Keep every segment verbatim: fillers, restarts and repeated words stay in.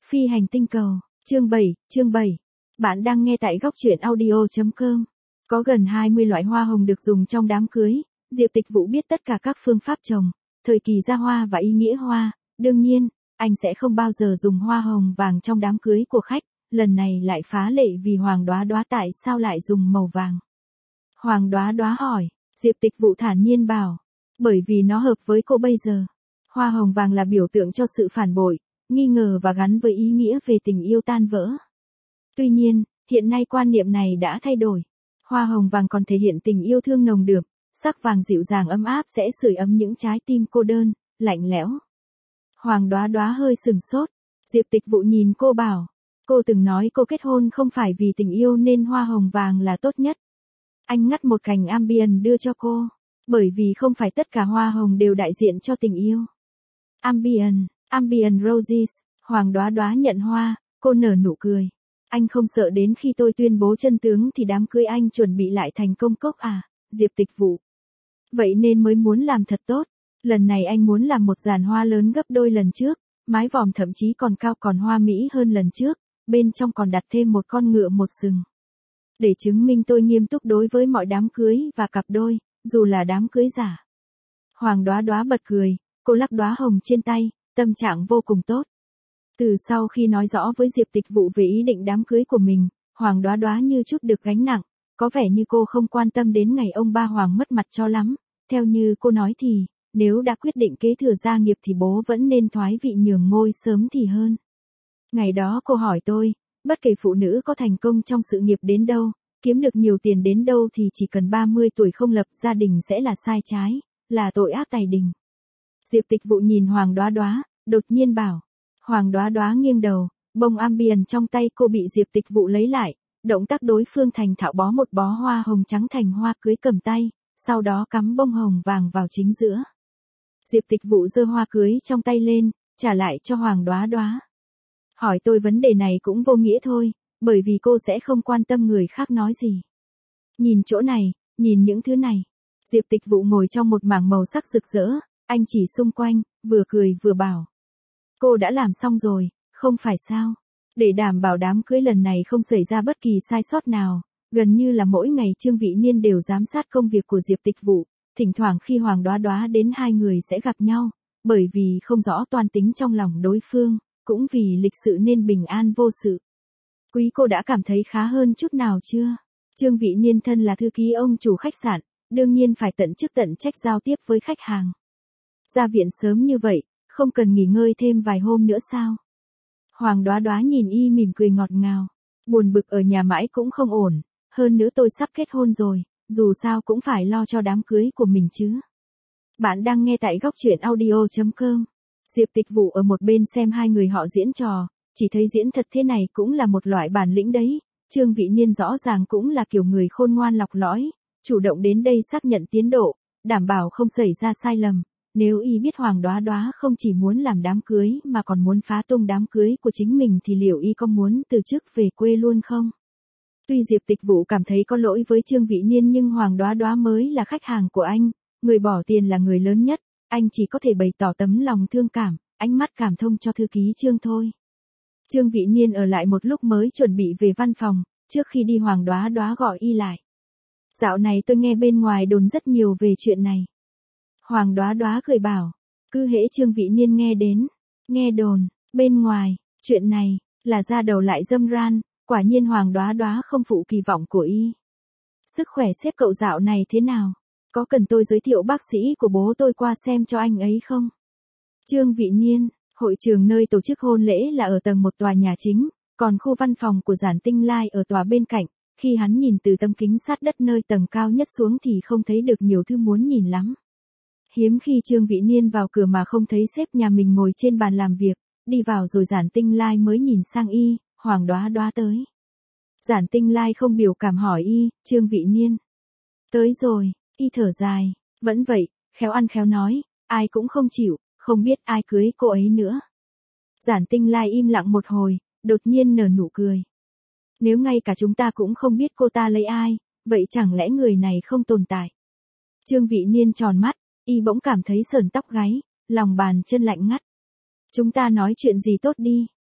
Phi hành tinh cầu, chương bảy, chương bảy. Bạn đang nghe tại góc truyện audio chấm com. Có gần hai mươi loại hoa hồng được dùng trong đám cưới, Diệp Tịch Vũ biết tất cả các phương pháp trồng, thời kỳ ra hoa và ý nghĩa hoa, đương nhiên, anh sẽ không bao giờ dùng hoa hồng vàng trong đám cưới của khách, lần này lại phá lệ vì Hoàng Đóa Đóa tại sao lại dùng màu vàng. Hoàng Đóa Đóa hỏi, Diệp Tịch Vũ thản nhiên bảo, bởi vì nó hợp với cô bây giờ. Hoa hồng vàng là biểu tượng cho sự phản bội, nghi ngờ và gắn với ý nghĩa về tình yêu tan vỡ. Tuy nhiên, hiện nay quan niệm này đã thay đổi. Hoa hồng vàng còn thể hiện tình yêu thương nồng đượm, sắc vàng dịu dàng ấm áp sẽ sưởi ấm những trái tim cô đơn, lạnh lẽo. Hoàng Đóa Đóa hơi sừng sốt, Diệp Tịch Vũ nhìn cô bảo, cô từng nói cô kết hôn không phải vì tình yêu nên hoa hồng vàng là tốt nhất. Anh ngắt một cành Ambien đưa cho cô, bởi vì không phải tất cả hoa hồng đều đại diện cho tình yêu. Ambien, Ambien Roses, Hoàng Đóa Đóa nhận hoa, cô nở nụ cười. Anh không sợ đến khi tôi tuyên bố chân tướng thì đám cưới anh chuẩn bị lại thành công cốc à, Diệp Tịch Vũ. Vậy nên mới muốn làm thật tốt. Lần này anh muốn làm một dàn hoa lớn gấp đôi lần trước, mái vòm thậm chí còn cao còn hoa mỹ hơn lần trước, bên trong còn đặt thêm một con ngựa một sừng. Để chứng minh tôi nghiêm túc đối với mọi đám cưới và cặp đôi, dù là đám cưới giả. Hoàng Đóa Đóa bật cười, cô lắc đóa hồng trên tay, tâm trạng vô cùng tốt. Từ sau khi nói rõ với Diệp Tịch Vũ về ý định đám cưới của mình, Hoàng Đóa Đóa như chút được gánh nặng, có vẻ như cô không quan tâm đến ngày ông ba Hoàng mất mặt cho lắm. Theo như cô nói thì, nếu đã quyết định kế thừa gia nghiệp thì bố vẫn nên thoái vị nhường ngôi sớm thì hơn. Ngày đó cô hỏi tôi, bất kể phụ nữ có thành công trong sự nghiệp đến đâu, kiếm được nhiều tiền đến đâu thì chỉ cần ba mươi tuổi không lập gia đình sẽ là sai trái, là tội ác tày đình. Diệp Tịch Vũ nhìn Hoàng Đóa Đóa, đột nhiên bảo. Hoàng Đóa Đóa nghiêng đầu, bông Ambien trong tay cô bị Diệp Tịch Vũ lấy lại, động tác đối phương thành thạo bó một bó hoa hồng trắng thành hoa cưới cầm tay, sau đó cắm bông hồng vàng vào chính giữa. Diệp Tịch Vũ giơ hoa cưới trong tay lên, trả lại cho Hoàng Đóa Đóa. Hỏi tôi vấn đề này cũng vô nghĩa thôi, bởi vì cô sẽ không quan tâm người khác nói gì. Nhìn chỗ này, nhìn những thứ này. Diệp Tịch Vũ ngồi trong một mảng màu sắc rực rỡ, anh chỉ xung quanh, vừa cười vừa bảo. Cô đã làm xong rồi, không phải sao? Để đảm bảo đám cưới lần này không xảy ra bất kỳ sai sót nào, gần như là mỗi ngày Trương Vĩ Niên đều giám sát công việc của Diệp Tịch Vũ, thỉnh thoảng khi Hoàng Đóa Đóa đến hai người sẽ gặp nhau, bởi vì không rõ toan tính trong lòng đối phương, cũng vì lịch sự nên bình an vô sự. Quý cô đã cảm thấy khá hơn chút nào chưa? Trương Vĩ Niên thân là thư ký ông chủ khách sạn, đương nhiên phải tận chức tận trách giao tiếp với khách hàng. Ra viện sớm như vậy, không cần nghỉ ngơi thêm vài hôm nữa sao? Hoàng Đóa Đóa nhìn y mỉm cười ngọt ngào. Buồn bực ở nhà mãi cũng không ổn, hơn nữa tôi sắp kết hôn rồi, dù sao cũng phải lo cho đám cưới của mình chứ. Bạn đang nghe tại góc truyện audio chấm com. Diệp Tịch Vũ ở một bên xem hai người họ diễn trò, chỉ thấy diễn thật thế này cũng là một loại bản lĩnh đấy. Trương Vĩ Niên rõ ràng cũng là kiểu người khôn ngoan lọc lõi, chủ động đến đây xác nhận tiến độ, đảm bảo không xảy ra sai lầm. Nếu y biết Hoàng Đóa Đóa không chỉ muốn làm đám cưới mà còn muốn phá tung đám cưới của chính mình thì liệu y có muốn từ chức về quê luôn không? Tuy Diệp Tịch Vũ cảm thấy có lỗi với Trương Vĩ Niên nhưng Hoàng Đóa Đóa mới là khách hàng của anh, người bỏ tiền là người lớn nhất, anh chỉ có thể bày tỏ tấm lòng thương cảm, ánh mắt cảm thông cho thư ký Trương thôi. Trương Vĩ Niên ở lại một lúc mới chuẩn bị về văn phòng, trước khi đi Hoàng Đóa Đóa gọi y lại. Dạo này tôi nghe bên ngoài đồn rất nhiều về chuyện này. Hoàng Đóa Đóa cười bảo, cứ hễ Trương Vĩ Niên nghe đến, nghe đồn, bên ngoài, chuyện này, là ra đầu lại dâm ran, quả nhiên Hoàng Đóa Đóa không phụ kỳ vọng của y. Sức khỏe sếp cậu dạo này thế nào? Có cần tôi giới thiệu bác sĩ của bố tôi qua xem cho anh ấy không? Trương Vĩ Niên, hội trường nơi tổ chức hôn lễ là ở tầng một tòa nhà chính, còn khu văn phòng của Giản Tinh Lai ở tòa bên cạnh, khi hắn nhìn từ tấm kính sát đất nơi tầng cao nhất xuống thì không thấy được nhiều thứ muốn nhìn lắm. Hiếm khi Trương Vĩ Niên vào cửa mà không thấy sếp nhà mình ngồi trên bàn làm việc, đi vào rồi Giản Tinh Lai mới nhìn sang y, Hoàng Đóa Đóa tới. Giản Tinh Lai không biểu cảm hỏi y, Trương Vĩ Niên. Tới rồi, y thở dài, vẫn vậy, khéo ăn khéo nói, ai cũng không chịu, không biết ai cưới cô ấy nữa. Giản Tinh Lai im lặng một hồi, đột nhiên nở nụ cười. Nếu ngay cả chúng ta cũng không biết cô ta lấy ai, vậy chẳng lẽ người này không tồn tại? Trương Vĩ Niên tròn mắt. Y bỗng cảm thấy sởn tóc gáy, lòng bàn chân lạnh ngắt. Chúng ta nói chuyện gì tốt đi.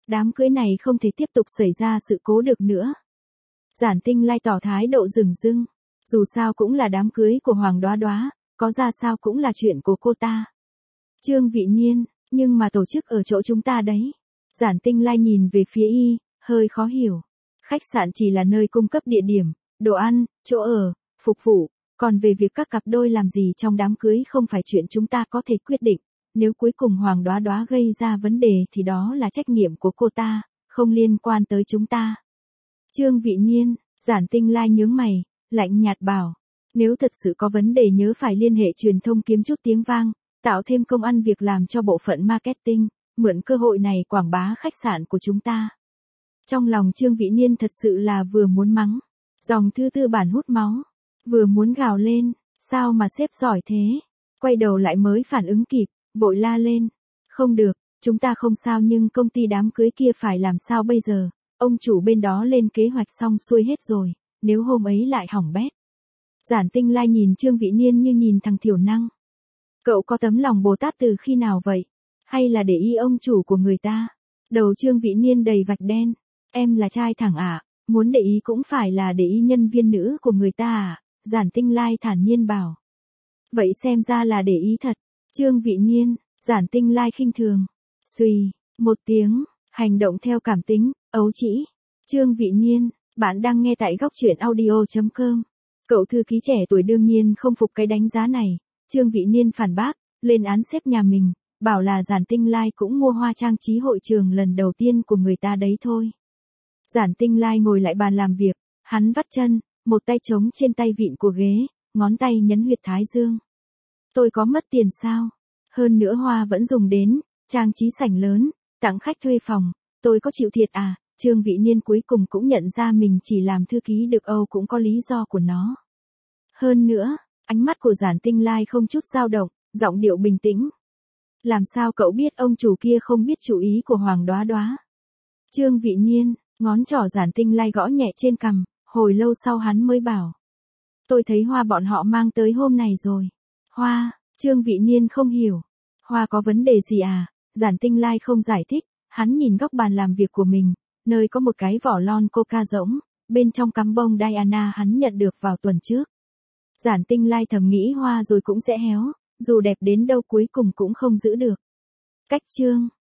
Đám cưới này không thể tiếp tục xảy ra sự cố được nữa. Giản Tinh Lai tỏ thái độ dửng dưng. Dù sao cũng là đám cưới của Hoàng Đóa Đóa, có ra sao cũng là chuyện của cô ta. Trương Vị Niên, nhưng mà tổ chức ở chỗ chúng ta đấy. Giản Tinh Lai nhìn về phía y, hơi khó hiểu. Khách sạn chỉ là nơi cung cấp địa điểm, đồ ăn, chỗ ở, phục vụ, còn về việc các cặp đôi làm gì trong đám cưới không phải chuyện chúng ta có thể quyết định. Nếu cuối cùng Hoàng Đóa Đóa gây ra vấn đề thì đó là trách nhiệm của cô ta, không liên quan tới chúng ta. Trương Vị Niên, Giản Tinh Lai nhướng mày, lạnh nhạt bảo. Nếu thật sự có vấn đề nhớ phải liên hệ truyền thông kiếm chút tiếng vang, tạo thêm công ăn việc làm cho bộ phận marketing, mượn cơ hội này quảng bá khách sạn của chúng ta. Trong lòng Trương Vị Niên thật sự là vừa muốn mắng, dòng thư tư bản hút máu, vừa muốn gào lên, sao mà sếp giỏi thế, quay đầu lại mới phản ứng kịp, vội la lên, không được, chúng ta không sao nhưng công ty đám cưới kia phải làm sao bây giờ, ông chủ bên đó lên kế hoạch xong xuôi hết rồi, nếu hôm ấy lại hỏng bét. Giản Tinh Lai nhìn Trương Vị Niên như nhìn thằng thiểu năng. Cậu có tấm lòng Bồ Tát từ khi nào vậy? Hay là để ý ông chủ của người ta? Đầu Trương Vị Niên đầy vạch đen. Em là trai thẳng à, muốn để ý cũng phải là để ý nhân viên nữ của người ta à? Giản Tinh Lai thản nhiên bảo. Vậy xem ra là để ý thật. Trương Vị Niên, Giản Tinh Lai khinh thường. Xùy, một tiếng, hành động theo cảm tính, ấu trĩ. Trương Vị Niên, bạn đang nghe tại góc truyện audio chấm com. Cậu thư ký trẻ tuổi đương nhiên không phục cái đánh giá này. Trương Vị Niên phản bác, lên án sếp nhà mình, bảo là Giản Tinh Lai cũng mua hoa trang trí hội trường lần đầu tiên của người ta đấy thôi. Giản Tinh Lai ngồi lại bàn làm việc, hắn vắt chân, một tay trống trên tay vịn của ghế, ngón tay nhấn huyệt thái dương. Tôi có mất tiền sao? Hơn nữa hoa vẫn dùng đến, trang trí sảnh lớn, tặng khách thuê phòng, tôi có chịu thiệt à? Trương Vị Niên cuối cùng cũng nhận ra mình chỉ làm thư ký được Âu cũng có lý do của nó. Hơn nữa, ánh mắt của Giản Tinh Lai không chút dao động, giọng điệu bình tĩnh. Làm sao cậu biết ông chủ kia không biết chủ ý của Hoàng Đóa Đóa? Trương Vị Niên, ngón trỏ Giản Tinh Lai gõ nhẹ trên cằm, hồi lâu sau hắn mới bảo. Tôi thấy hoa bọn họ mang tới hôm này rồi. Hoa, Trương Vị Niên không hiểu. Hoa có vấn đề gì à? Giản Tinh Lai không giải thích, hắn nhìn góc bàn làm việc của mình, nơi có một cái vỏ lon coca rỗng, bên trong cắm bông Diana hắn nhận được vào tuần trước. Giản Tinh Lai thầm nghĩ hoa rồi cũng sẽ héo, dù đẹp đến đâu cuối cùng cũng không giữ được. Cách chương